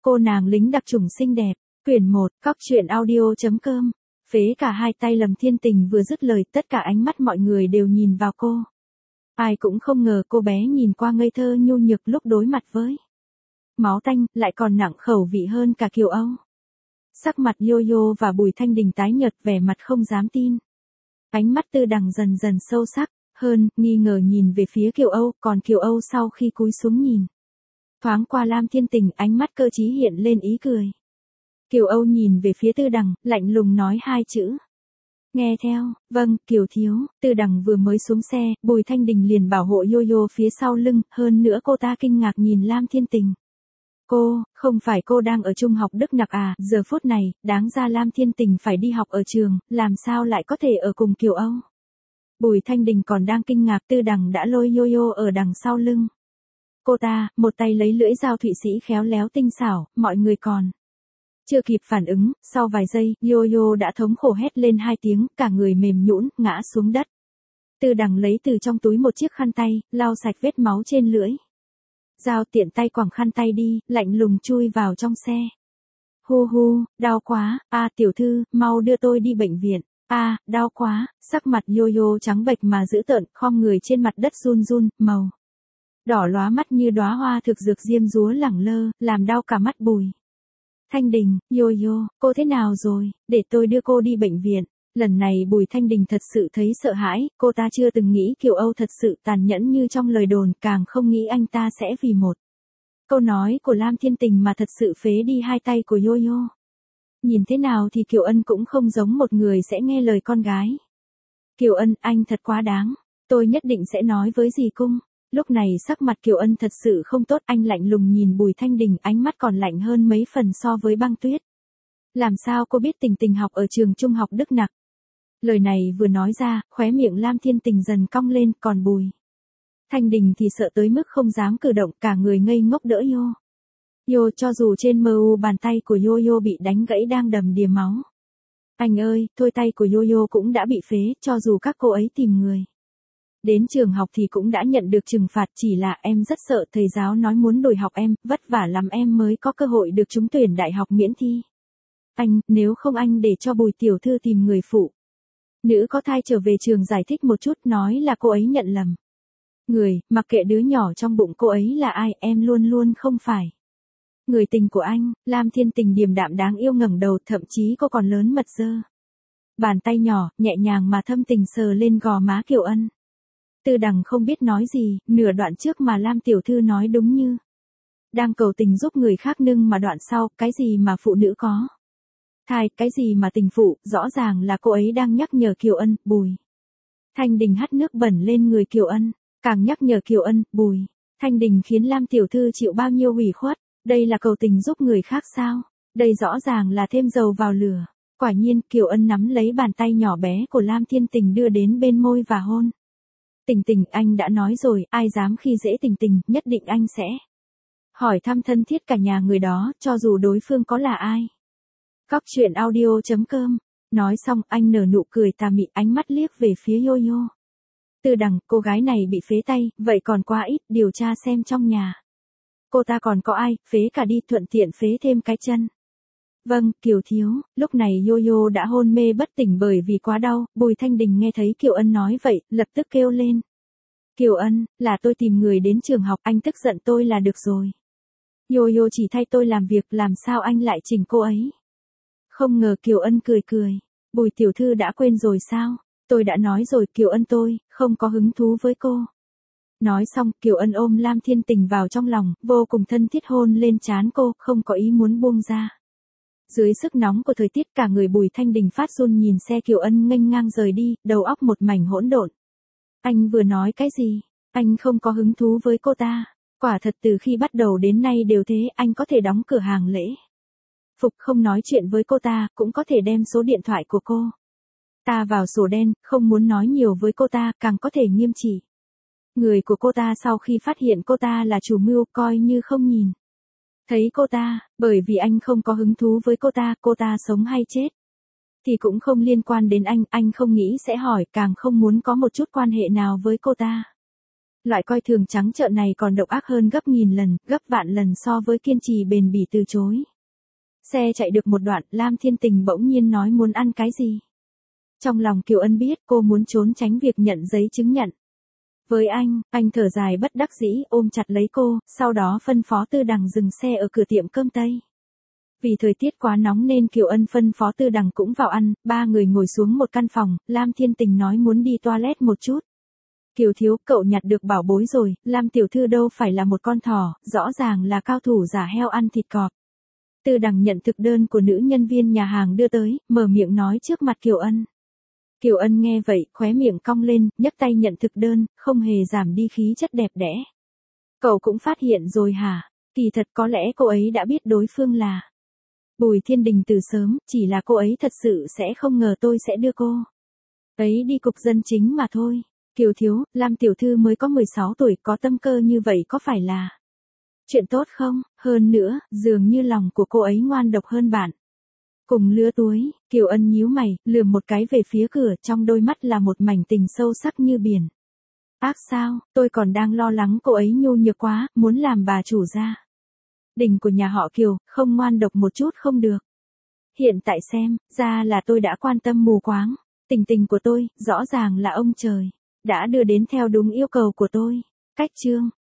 Cô nàng lính đặc chủng xinh đẹp. Quyển 1, Cóc truyện audio.com. Phế cả hai tay Lâm Thiên Tình vừa dứt lời, tất cả ánh mắt mọi người đều nhìn vào cô. Ai cũng không ngờ cô bé nhìn qua ngây thơ nhu nhược lúc đối mặt với máu tanh, lại còn nặng khẩu vị hơn cả Kiều Âu. Sắc mặt Yo-yo và Bùi Thanh Đình tái nhợt, vẻ mặt không dám tin. Ánh mắt Tư Đằng dần dần sâu sắc hơn, nghi ngờ nhìn về phía Kiều Âu, còn Kiều Âu sau khi cúi xuống nhìn thoáng qua Lam Thiên Tình, ánh mắt cơ trí hiện lên ý cười. Kiều Âu nhìn về phía Tư Đằng, lạnh lùng nói hai chữ. Nghe theo. Vâng, Kiều thiếu. Tư Đằng vừa mới xuống xe, Bùi Thanh Đình liền bảo hộ Yo-yo phía sau lưng, hơn nữa cô ta kinh ngạc nhìn Lam Thiên Tình. Cô, không phải cô đang ở trung học Đức Nặc à? Giờ phút này, đáng ra Lam Thiên Tình phải đi học ở trường, làm sao lại có thể ở cùng Kiều Âu? Bùi Thanh Đình còn đang kinh ngạc, Tư Đằng đã lôi Yo-yo ở đằng sau lưng cô ta, một tay lấy lưỡi dao Thụy Sĩ khéo léo tinh xảo, mọi người còn chưa kịp phản ứng, sau vài giây, Yo-yo đã thống khổ hét lên hai tiếng, cả người mềm nhũn, ngã xuống đất. Tư Đằng lấy từ trong túi một chiếc khăn tay, lau sạch vết máu trên lưỡi dao, tiện tay quẳng khăn tay đi, lạnh lùng chui vào trong xe. Hu hu, đau quá, tiểu thư, mau đưa tôi đi bệnh viện. Đau quá. Sắc mặt Yo-yo trắng bệch mà dữ tợn, khom người trên mặt đất run run, màu đỏ lóa mắt như đóa hoa thực dược diêm dúa lẳng lơ, làm đau cả mắt Bùi Thanh Đình. Yo-yo, cô thế nào rồi, để tôi đưa cô đi bệnh viện. Lần này Bùi Thanh Đình thật sự thấy sợ hãi, cô ta chưa từng nghĩ Kiều Âu thật sự tàn nhẫn như trong lời đồn, càng không nghĩ anh ta sẽ vì một câu nói của Lam Thiên Tình mà thật sự phế đi hai tay của Yo-yo. Nhìn thế nào thì Kiều Ân cũng không giống một người sẽ nghe lời con gái. Kiều Ân, anh thật quá đáng, tôi nhất định sẽ nói với dì Cung. Lúc này sắc mặt Kiều Ân thật sự không tốt, anh lạnh lùng nhìn Bùi Thanh Đình, ánh mắt còn lạnh hơn mấy phần so với băng tuyết. Làm sao cô biết Tình Tình học ở trường trung học Đức Nặc? Lời này vừa nói ra, khóe miệng Lam Thiên Tình dần cong lên, còn Bùi Thanh Đình thì sợ tới mức không dám cử động, cả người ngây ngốc đỡ Yo, cho dù trên mu bàn tay của Yo bị đánh gãy đang đầm đìa máu. Anh ơi, thôi tay của Yo cũng đã bị phế, cho dù các cô ấy tìm người đến trường học thì cũng đã nhận được trừng phạt, chỉ là em rất sợ thầy giáo nói muốn đổi học em, vất vả lắm em mới có cơ hội được trúng tuyển đại học miễn thi. Anh, nếu không anh để cho Bùi tiểu thư tìm người phụ nữ có thai trở về trường giải thích một chút, nói là cô ấy nhận lầm người, mặc kệ đứa nhỏ trong bụng cô ấy là ai, em luôn luôn không phải người tình của anh. Lam Thiên Tình điềm đạm đáng yêu ngẩng đầu, thậm chí cô còn lớn mật giơ bàn tay nhỏ, nhẹ nhàng mà thâm tình sờ lên gò má Kiều Ân. Tư Đằng không biết nói gì, nửa đoạn trước mà Lam tiểu thư nói đúng như đang cầu tình giúp người khác nâng, mà đoạn sau, cái gì mà phụ nữ có thai, cái gì mà tình phụ, rõ ràng là cô ấy đang nhắc nhở Kiều Ân. Bùi Thanh Đình hắt nước bẩn lên người Kiều Ân, càng nhắc nhở Kiều Ân. Bùi Thanh Đình khiến Lam tiểu thư chịu bao nhiêu ủy khuất, đây là cầu tình giúp người khác sao? Đây rõ ràng là thêm dầu vào lửa. Quả nhiên, Kiều Ân nắm lấy bàn tay nhỏ bé của Lam Thiên Tình đưa đến bên môi và hôn. Tình Tình, anh đã nói rồi, ai dám khi dễ Tình Tình, nhất định anh sẽ hỏi thăm thân thiết cả nhà người đó, cho dù đối phương có là ai. Cóc truyện audio.com. Nói xong, anh nở nụ cười tà mị, ánh mắt liếc về phía Yo-yo. Tư Đằng, cô gái này bị phế tay, vậy còn quá ít, điều tra xem trong nhà cô ta còn có ai, phế cả đi, thuận tiện phế thêm cái chân. Vâng, Kiều thiếu. Lúc này Yo-yo đã hôn mê bất tỉnh bởi vì quá đau. Bùi Thanh Đình nghe thấy Kiều Ân nói vậy, lập tức kêu lên. Kiều Ân, là tôi tìm người đến trường học, anh tức giận tôi là được rồi. Yo-yo chỉ thay tôi làm việc, làm sao anh lại chỉnh cô ấy? Không ngờ Kiều Ân cười cười. Bùi tiểu thư đã quên rồi sao? Tôi đã nói rồi, Kiều Ân tôi không có hứng thú với cô. Nói xong, Kiều Ân ôm Lam Thiên Tình vào trong lòng, vô cùng thân thiết hôn lên trán cô, không có ý muốn buông ra. Dưới sức nóng của thời tiết, cả người Bùi Thanh Đình phát run nhìn xe Kiều Ân nghênh ngang rời đi, đầu óc một mảnh hỗn độn. Anh vừa nói cái gì? Anh không có hứng thú với cô ta. Quả thật từ khi bắt đầu đến nay đều thế, anh có thể đóng cửa hàng lễ phục, không nói chuyện với cô ta, cũng có thể đem số điện thoại của cô ta vào sổ đen, không muốn nói nhiều với cô ta, càng có thể nghiêm trị người của cô ta sau khi phát hiện cô ta là chủ mưu, coi như không nhìn thấy cô ta, bởi vì anh không có hứng thú với cô ta sống hay chết thì cũng không liên quan đến anh không nghĩ sẽ hỏi, càng không muốn có một chút quan hệ nào với cô ta. Loại coi thường trắng trợn này còn độc ác hơn gấp nghìn lần, gấp vạn lần so với kiên trì bền bỉ từ chối. Xe chạy được một đoạn, Lam Thiên Tình bỗng nhiên nói muốn ăn cái gì. Trong lòng Kiều Ân biết cô muốn trốn tránh việc nhận giấy chứng nhận. Với anh thở dài bất đắc dĩ ôm chặt lấy cô, sau đó phân phó Tư Đằng dừng xe ở cửa tiệm cơm Tây. Vì thời tiết quá nóng nên Kiều Ân phân phó Tư Đằng cũng vào ăn, ba người ngồi xuống một căn phòng, Lam Thiên Tình nói muốn đi toilet một chút. Kiều thiếu, cậu nhặt được bảo bối rồi, Lam tiểu thư đâu phải là một con thỏ, rõ ràng là cao thủ giả heo ăn thịt cọp. Tư Đằng nhận thực đơn của nữ nhân viên nhà hàng đưa tới, mở miệng nói trước mặt Kiều Ân. Kiều Ân nghe vậy, khóe miệng cong lên, nhấc tay nhận thực đơn, không hề giảm đi khí chất đẹp đẽ. Cậu cũng phát hiện rồi hả? Kỳ thật có lẽ cô ấy đã biết đối phương là Bùi Thiên Đình từ sớm, chỉ là cô ấy thật sự sẽ không ngờ tôi sẽ đưa cô ấy đi cục dân chính mà thôi. Kiều thiếu, Lam tiểu thư mới có 16 tuổi, có tâm cơ như vậy có phải là chuyện tốt không? Hơn nữa, dường như lòng của cô ấy ngoan độc hơn bạn. Cùng lứa tuổi, Kiều Ân nhíu mày, lườm một cái về phía cửa, trong đôi mắt là một mảnh tình sâu sắc như biển. Ác sao, tôi còn đang lo lắng cô ấy nhu nhược quá, muốn làm bà chủ gia đình của nhà họ Kiều, không ngoan độc một chút không được. Hiện tại xem, ra là tôi đã quan tâm mù quáng. Tình tình của tôi, rõ ràng là ông trời đã đưa đến theo đúng yêu cầu của tôi. Cách chương